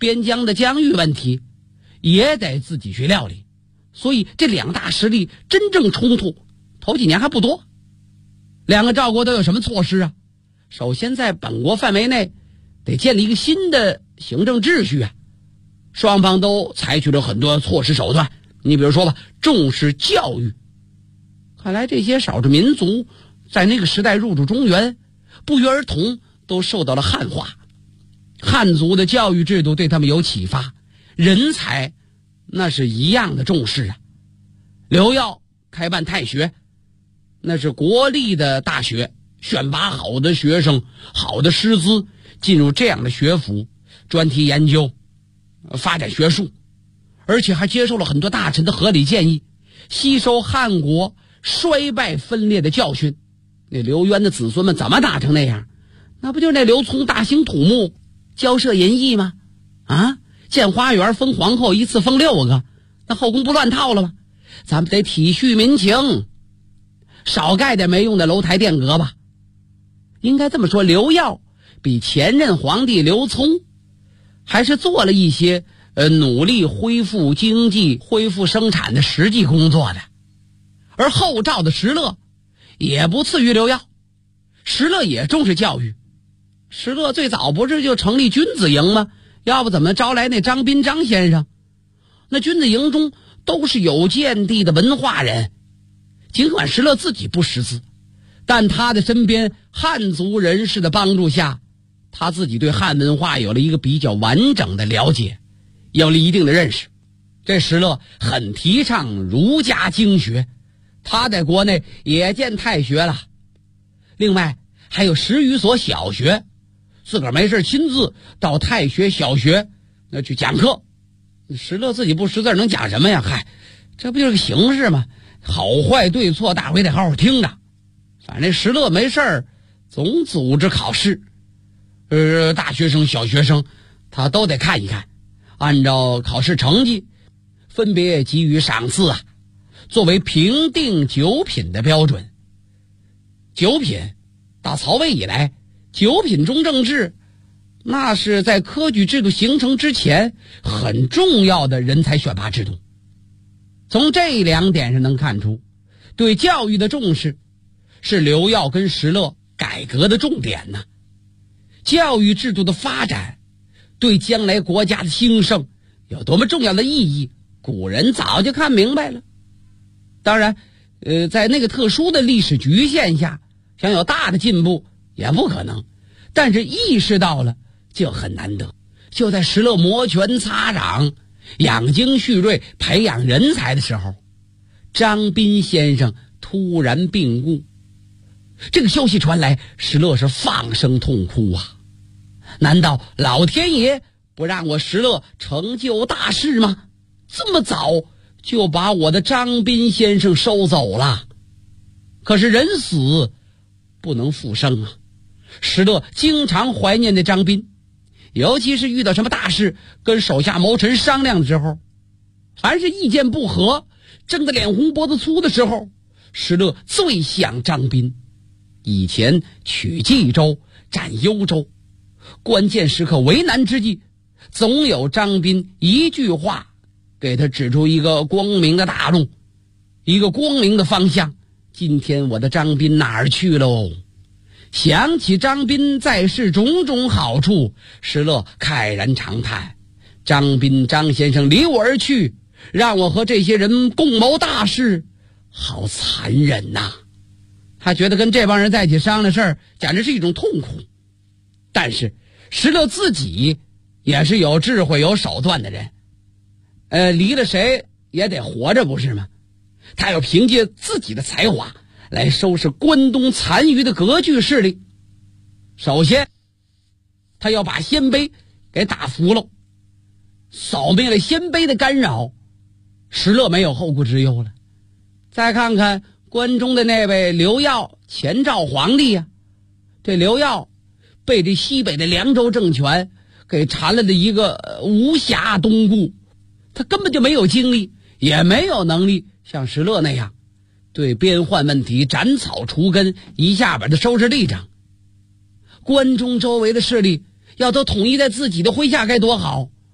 边疆的疆域问题也得自己去料理。所以这两大势力真正冲突头几年还不多。两个赵国都有什么措施啊？首先在本国范围内得建立一个新的行政秩序啊，双方都采取了很多措施手段。你比如说吧，重视教育。看来这些少数民族在那个时代入主中原，不约而同都受到了汉化。汉族的教育制度对他们有启发，人才那是一样的重视啊。刘耀开办太学，那是国立的大学，选拔好的学生，好的师资进入这样的学府，专题研究，发展学术，而且还接受了很多大臣的合理建议，吸收汉国衰败分裂的教训。那刘渊的子孙们怎么打成那样？那不就是那刘琮大兴土木，交涉淫逸吗？啊，建花园封皇后，一次封6个，那后宫不乱套了吗？咱们得体恤民情，少盖点没用的楼台殿阁吧。应该这么说，刘耀比前任皇帝刘聪还是做了一些努力恢复经济、恢复生产的实际工作的。而后赵的石勒也不次于刘耀，石勒也重视教育。石勒最早不是就成立君子营吗？要不怎么招来那张斌张先生？那君子营中都是有见地的文化人，尽管石勒自己不识字，但他的身边汉族人士的帮助下，他自己对汉文化有了一个比较完整的了解，有了一定的认识。这石勒很提倡儒家经学，他在国内也建太学了，另外还有10余所小学，自个儿没事亲自到太学小学那去讲课。石勒自己不识字能讲什么呀？嗨，这不就是个形式吗？好坏对错大伙得好好听着。反正石勒没事总组织考试，大学生小学生他都得看一看，按照考试成绩分别给予赏赐啊，作为评定九品的标准。九品打曹魏以来，九品中正制那是在科举制度形成之前很重要的人才选拔制度。从这2点上能看出，对教育的重视是刘耀跟石勒改革的重点呢。教育制度的发展对将来国家的兴盛有多么重要的意义，古人早就看明白了。当然在那个特殊的历史局限下，想有大的进步也不可能，但是意识到了就很难得。就在石勒摩拳擦掌，养精蓄锐，培养人才的时候，张斌先生突然病故。这个消息传来，石勒是放声痛哭啊！难道老天爷不让我石勒成就大事吗？这么早就把我的张斌先生收走了。可是人死不能复生啊！石勒经常怀念的张斌，尤其是遇到什么大事跟手下谋臣商量的时候，凡是意见不合，争得脸红脖子粗的时候，石勒最想张斌。以前取冀州、占幽州，关键时刻为难之际，总有张斌一句话给他指出一个光明的大路，一个光明的方向。今天我的张斌哪儿去喽？想起张斌在世种种好处，石勒慨然长叹，张斌张先生离我而去，让我和这些人共谋大事，好残忍呐！他觉得跟这帮人在一起商量事儿简直是一种痛苦。但是石勒自己也是有智慧有手段的人，离了谁也得活着不是吗？他要凭借自己的才华来收拾关东残余的割据势力。首先他要把鲜卑给打服了，扫灭了鲜卑的干扰，石勒没有后顾之忧了。再看看关中的那位刘耀，前赵皇帝啊，这刘耀被这西北的凉州政权给缠了的一个无暇东顾，他根本就没有精力，也没有能力像石勒那样对边患问题斩草除根，一下把它收拾立正。关中周围的势力要都统一在自己的麾下该多好，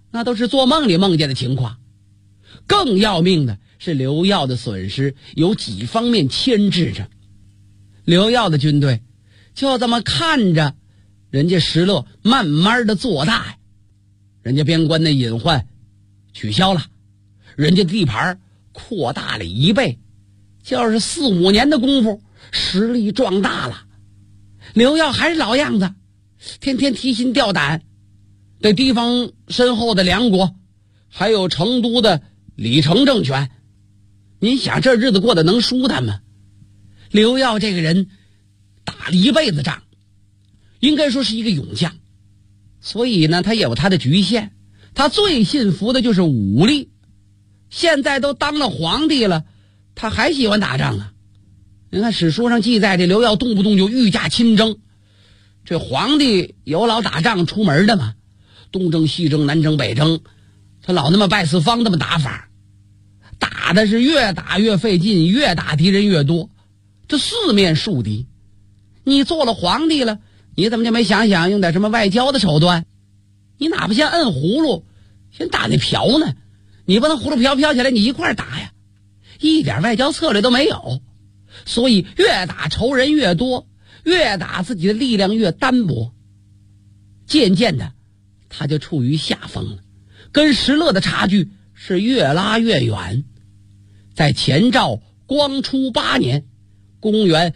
那都是做梦里梦见的情况。更要命的是刘耀的损失有几方面牵制着。刘耀的军队就这么看着人家石勒慢慢的做大呀，人家边关的隐患取消了，人家地盘扩大了1倍，就是4、5年的功夫，实力壮大了。刘耀还是老样子，天天提心吊胆，对地方身后的梁国还有成都的李成政权，您想这日子过得能舒坦吗？刘耀这个人打了1辈子仗，应该说是一个勇将，所以呢他也有他的局限，他最信服的就是武力。现在都当了皇帝了，他还喜欢打仗啊。你看史书上记载，这刘耀动不动就御驾亲征，这皇帝有老打仗出门的嘛，东征西征南征北征，他老那么拜四方那么打法，打的是越打越费劲，越打敌人越多，这4面树敌。你做了皇帝了，你怎么就没想想用点什么外交的手段？你哪怕先摁葫芦先打那瓢呢，你不能葫芦瓢飘起来你一块打呀，一点外交策略都没有。所以越打仇人越多，越打自己的力量越单薄，渐渐的他就处于下风了，跟石勒的差距是越拉越远。在前赵光初8年，公元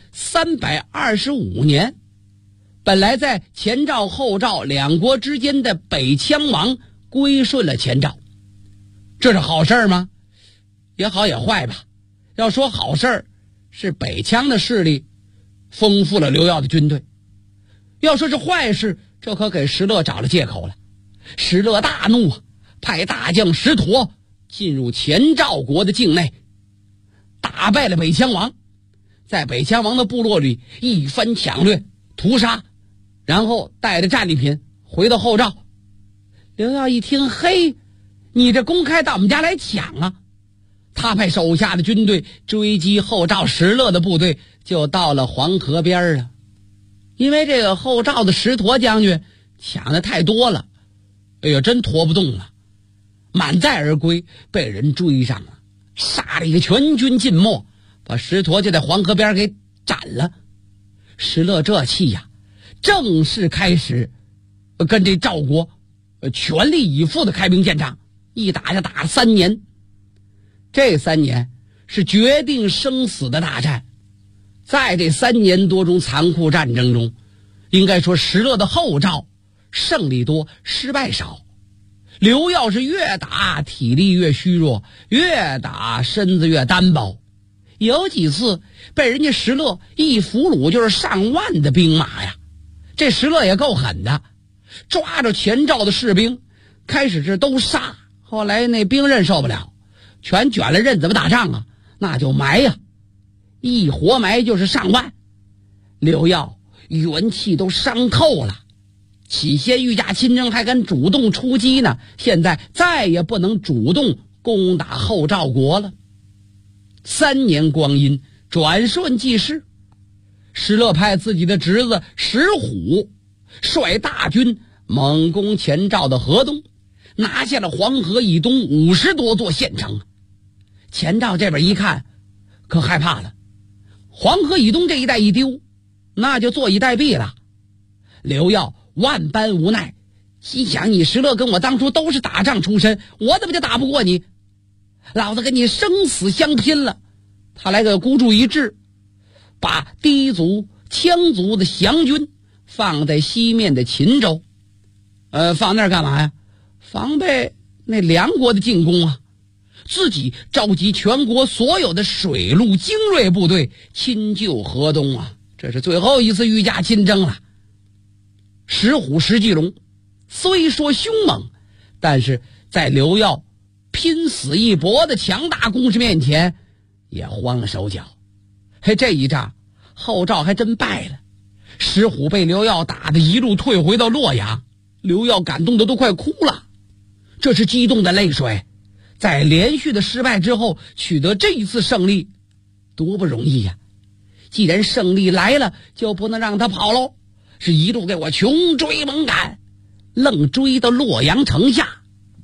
325年，本来在前赵后赵两国之间的北羌王归顺了前赵，这是好事吗？也好也坏吧。要说好事，是北羌的势力丰富了刘耀的军队；要说是坏事，这可给石勒找了借口了。石勒大怒啊，派大将石佗进入前赵国的境内，打败了北羌王，在北羌王的部落里一番抢掠屠杀，然后带着战利品回到后赵。刘耀一听，嘿，你这公开到我们家来抢啊！他派手下的军队追击后赵石勒的部队，就到了黄河边了。因为这个后赵的石佗将军抢的太多了，哎呀，真拖不动了，满载而归，被人追上了，杀了一个全军尽没，把石佗就在黄河边给斩了。石勒这气呀，正式开始跟这赵国全力以赴的开兵建仗，一打就打了3年。这3年是决定生死的大战。在这3年多中残酷战争中，应该说石勒的后赵胜利多，失败少。刘耀是越打体力越虚弱，越打身子越单薄，有几次被人家石勒一俘虏就是上万的兵马呀。这石勒也够狠的，抓着前赵的士兵，开始是都杀，后来那兵刃受不了，全卷了刃，怎么打仗啊？那就埋呀，一活埋就是上万。刘耀元气都伤透了，起先御驾亲征还敢主动出击呢，现在再也不能主动攻打后赵国了。3年光阴转瞬即逝，石勒派自己的侄子石虎率大军猛攻前赵的河东，拿下了黄河以东50多座县城。前赵这边一看可害怕了，黄河以东这一带一丢，那就坐以待毙了。刘耀万般无奈，心想你石勒跟我当初都是打仗出身，我怎么就打不过你？老子跟你生死相拼了。他来个孤注一掷，把氐族羌族的降军放在西面的秦州，放那儿干嘛呀？防备那梁国的进攻啊。自己召集全国所有的水陆精锐部队亲救河东啊，这是最后一次御驾亲征了。石虎石继龙虽说凶猛，但是在刘耀拼死一搏的强大攻势面前也慌了手脚。嘿，这一仗后赵还真败了，石虎被刘耀打得一路退回到洛阳，刘耀感动的都快哭了，这是激动的泪水。在连续的失败之后取得这一次胜利，多不容易呀！既然胜利来了，就不能让他跑喽，是一路给我穷追猛赶，愣追到洛阳城下。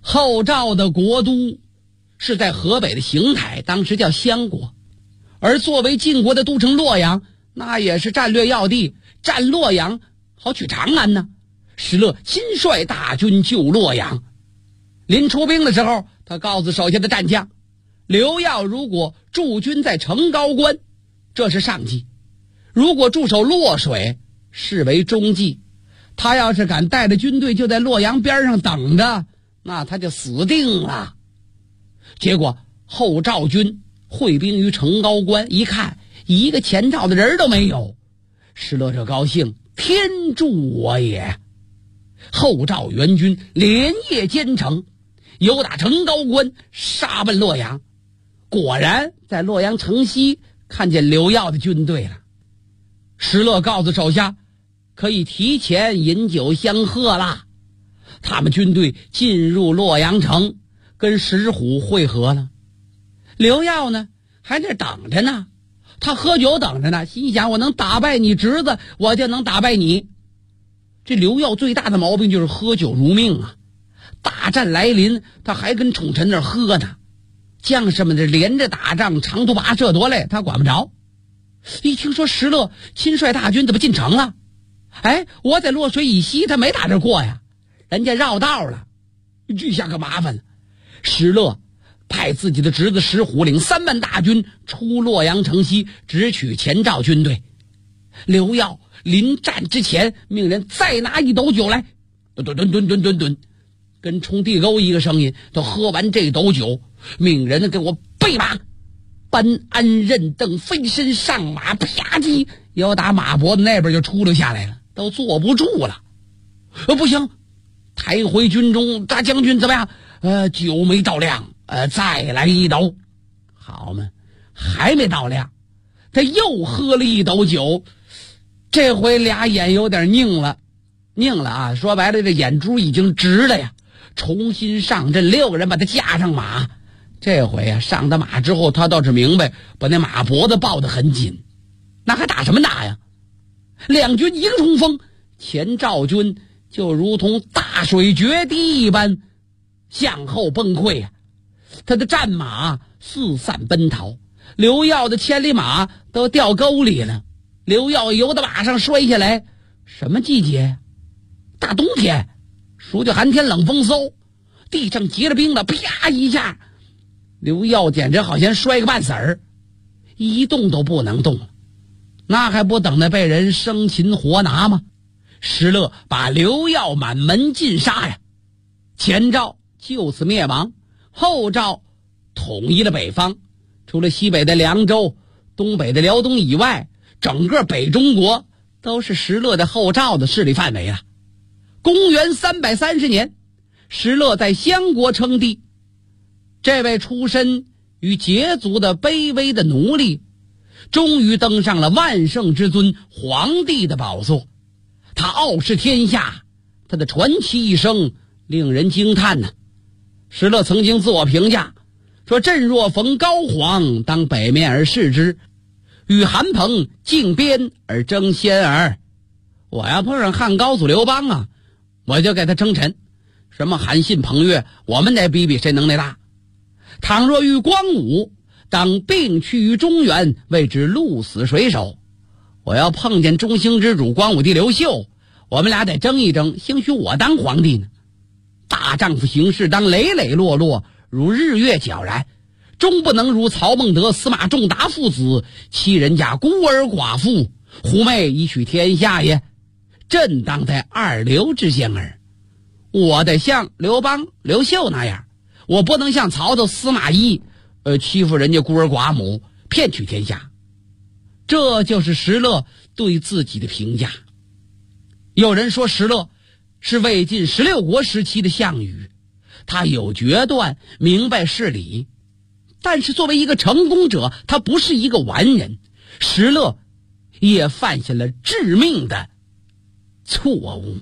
后赵的国都是在河北的邢台，当时叫襄国，而作为晋国的都城洛阳，那也是战略要地，占洛阳好取长安呢。石勒亲率大军救洛阳，临出兵的时候，他告诉手下的战将，刘耀如果驻军在成高关，这是上计；如果驻守洛水，视为中计。他要是敢带着军队就在洛阳边上等着，那他就死定了。结果后赵军会兵于成高关，一看一个前赵的人都没有，石勒这高兴，天助我也。后赵援军连夜兼程，由打成高关杀奔洛阳，果然在洛阳城西看见刘耀的军队了。石勒告诉手下，可以提前饮酒相贺啦。他们军队进入洛阳城，跟石虎会合了。刘耀呢，还在等着呢，他喝酒等着呢，心想我能打败你侄子，我就能打败你。这刘耀最大的毛病就是喝酒如命啊！大战来临，他还跟宠臣那儿喝呢。将士们这连着打仗，长途跋涉多累，他管不着。一听说石勒亲率大军怎么进城了，我在洛水以西，他没打这过呀，人家绕道了，这下可麻烦了。石勒派自己的侄子石虎领3万大军出洛阳城西，直取前赵军队。刘耀临战之前命人再拿1斗酒来，吨，跟冲地沟一个声音。都喝完这斗酒，命人给我备马，班安任邓飞身上马，啪叽要打马脖子那边就出溜下来了，都坐不住了。不行，抬回军中，大将军怎么样？酒没到量，再来1斗。好嘛，还没到量，他又喝了1斗酒。这回俩眼有点拧了啊！说白了，这眼珠已经直了呀。重新上阵，6个人把他架上马。这回啊，上他马之后，他倒是明白，把那马脖子抱得很紧。那还打什么打呀？两军一个冲锋，前赵军就如同大水决堤一般向后崩溃呀。他的战马四散奔逃，刘耀的千里马都掉沟里了。刘耀由到马上摔下来，什么季节？大冬天，暑气寒天，冷风嗖，地上结了冰了，啪一下，刘耀简直好像摔个半死儿，一动都不能动了。那还不等着被人生擒活拿吗？石勒把刘耀满门尽杀呀，前赵就此灭亡。后赵统一了北方，除了西北的凉州、东北的辽东以外，整个北中国都是石勒的后赵的势力范围了。公元330年，石勒在襄国称帝。这位出身于羯族的卑微的奴隶，终于登上了万圣之尊皇帝的宝座。他傲视天下，他的传奇一生令人惊叹呢。石勒曾经自我评价说：“朕若逢高皇，当北面而视之；与韩彭竞边而争先儿。”我要碰上汉高祖刘邦啊，我就给他称臣。什么韩信彭越，我们得比比谁能耐大。倘若遇光武，当并去于中原，谓之鹿死谁手。我要碰见中兴之主光武帝刘秀，我们俩得争一争，兴许我当皇帝呢。大丈夫行事当磊磊落落，如日月皎然，终不能如曹孟德、司马仲达父子欺人家孤儿寡妇，狐媚以取天下也。朕当在二流之间耳。我得像刘邦、刘秀那样，我不能像曹操、司马懿，欺负人家孤儿寡母，骗取天下。这就是石勒对自己的评价。有人说石勒是魏晋16国时期的项羽，他有决断，明白事理，但是作为一个成功者，他不是一个完人。石勒也犯下了致命的错误。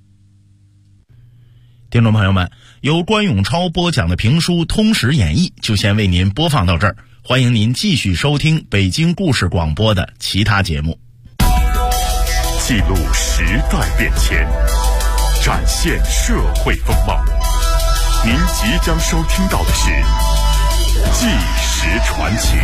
听众朋友们，由关永超播讲的评书《通史演义》就先为您播放到这儿，欢迎您继续收听北京故事广播的其他节目。 记录时代变迁，展现社会风貌， 您即将收听到的是《纪实传奇》。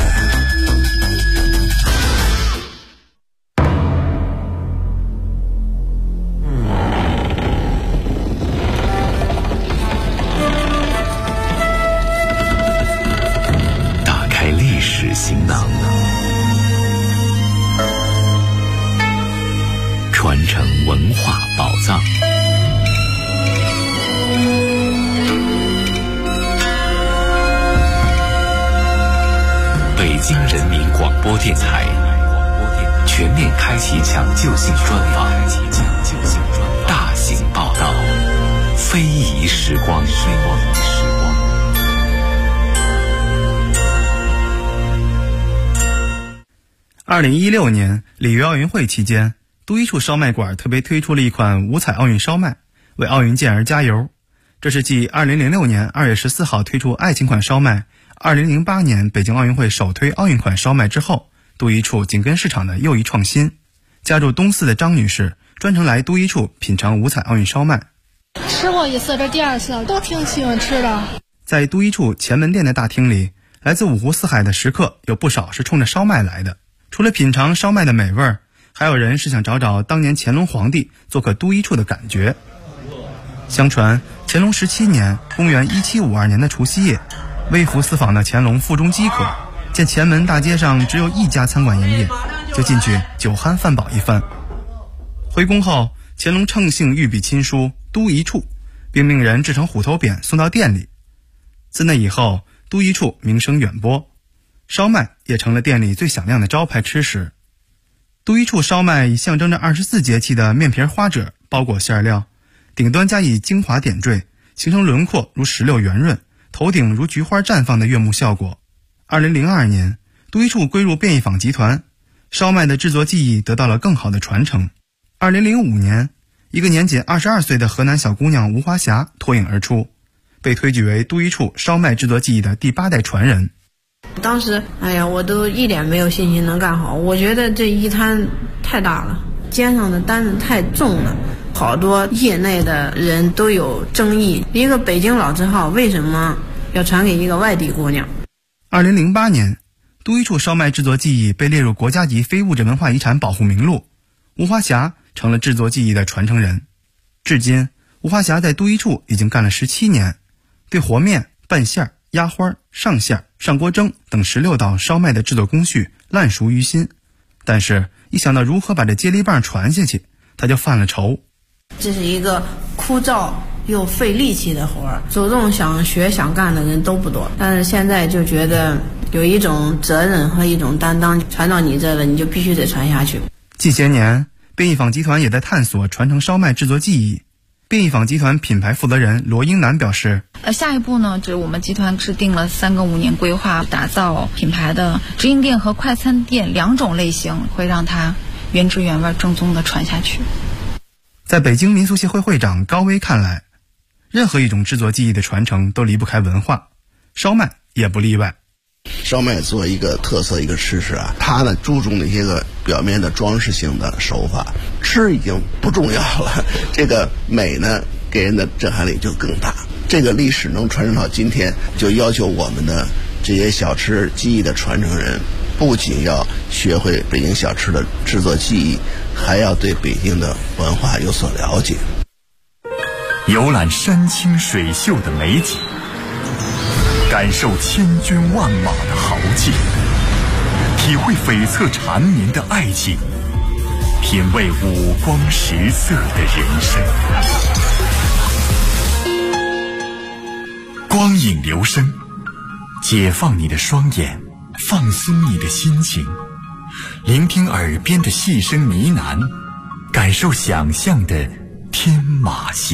打开历史行囊，传承文化宝藏。北京人民广播电台全面开启抢救性专访，大型报道，非遗时光。 2016年里约奥运会期间，都一处烧麦馆特别推出了一款五彩奥运烧麦，为奥运健儿加油。这是继2006年2月14号推出爱情款烧麦，2008年北京奥运会首推奥运款烧麦之后，都一处紧跟市场的又一创新。家住东四的张女士专程来都一处品尝五彩奥运烧麦。 吃过一次，这第二次都挺喜欢吃的。 在都一处前门店的大厅里，来自五湖四海的食客有不少是冲着烧麦来的。除了品尝烧麦的美味，还有人是想找找当年乾隆皇帝做客都一处的感觉。相传乾隆17年公元1752年的除夕夜，微服私访的乾隆腹中饥渴，见前门大街上只有一家餐馆营业，就进去酒酣饭饱一番。回宫后，乾隆乘兴御笔亲书都一处，并命人制成虎头匾送到店里。自那以后，都一处名声远播，烧麦也成了店里最响亮的招牌吃食。都一处烧麦以象征着24节气的面皮花褶包裹馅料，顶端加以精华点缀，形成轮廓如石榴圆润，头顶如菊花绽放的悦目效果。2002年，都一处归入便宜坊集团，烧麦的制作技艺得到了更好的传承。2005年，一个年仅22岁的河南小姑娘吴华霞脱颖而出，被推举为都一处烧麦制作技艺的第8代传人。 当时我都一点没有信心能干好，我觉得这一摊太大了，肩上的担子太重了，好多业内的人都有争议，一个北京老字号为什么要传给一个外地姑娘。 2008年，都一处烧麦制作技艺被列入国家级非物质文化遗产保护名录，吴华霞成了制作技艺的传承人。至今，吴华霞在都一处已经干了17年，对和面、拌馅、压花、上馅、上锅蒸等16道烧麦的制作工序烂熟于心，但是一想到如何把这接力棒传下去，他就犯了愁。 这是一个枯燥又费力气的活儿，主动想学想干的人都不多，但是现在就觉得有一种责任和一种担当，传到你这了，你就必须得传下去。 近些年，便宜坊集团也在探索传承烧麦制作技艺。便宜坊集团品牌负责人罗英南表示， 下一步呢，就是我们集团制定了3个5年规划，打造品牌的直营店和快餐店2种类型，会让它原汁原味正宗的传下去。 在北京民俗协会会长高威看来，任何一种制作技艺的传承都离不开文化，烧麦也不例外。 烧麦作为一个特色一个吃食它呢注重的一些个表面的装饰性的手法，吃已经不重要了，这个美呢给人的震撼力就更大。这个历史能传承到今天，就要求我们的这些小吃技艺的传承人，不仅要学会北京小吃的制作技艺，还要对北京的文化有所了解。 游览山清水秀的美景，感受千军万马的豪气，体会悱恻缠绵的爱情，品味五光十色的人生。光影留声，解放你的双眼，放松你的心情，聆听耳边的细声呢喃，感受想象的天马行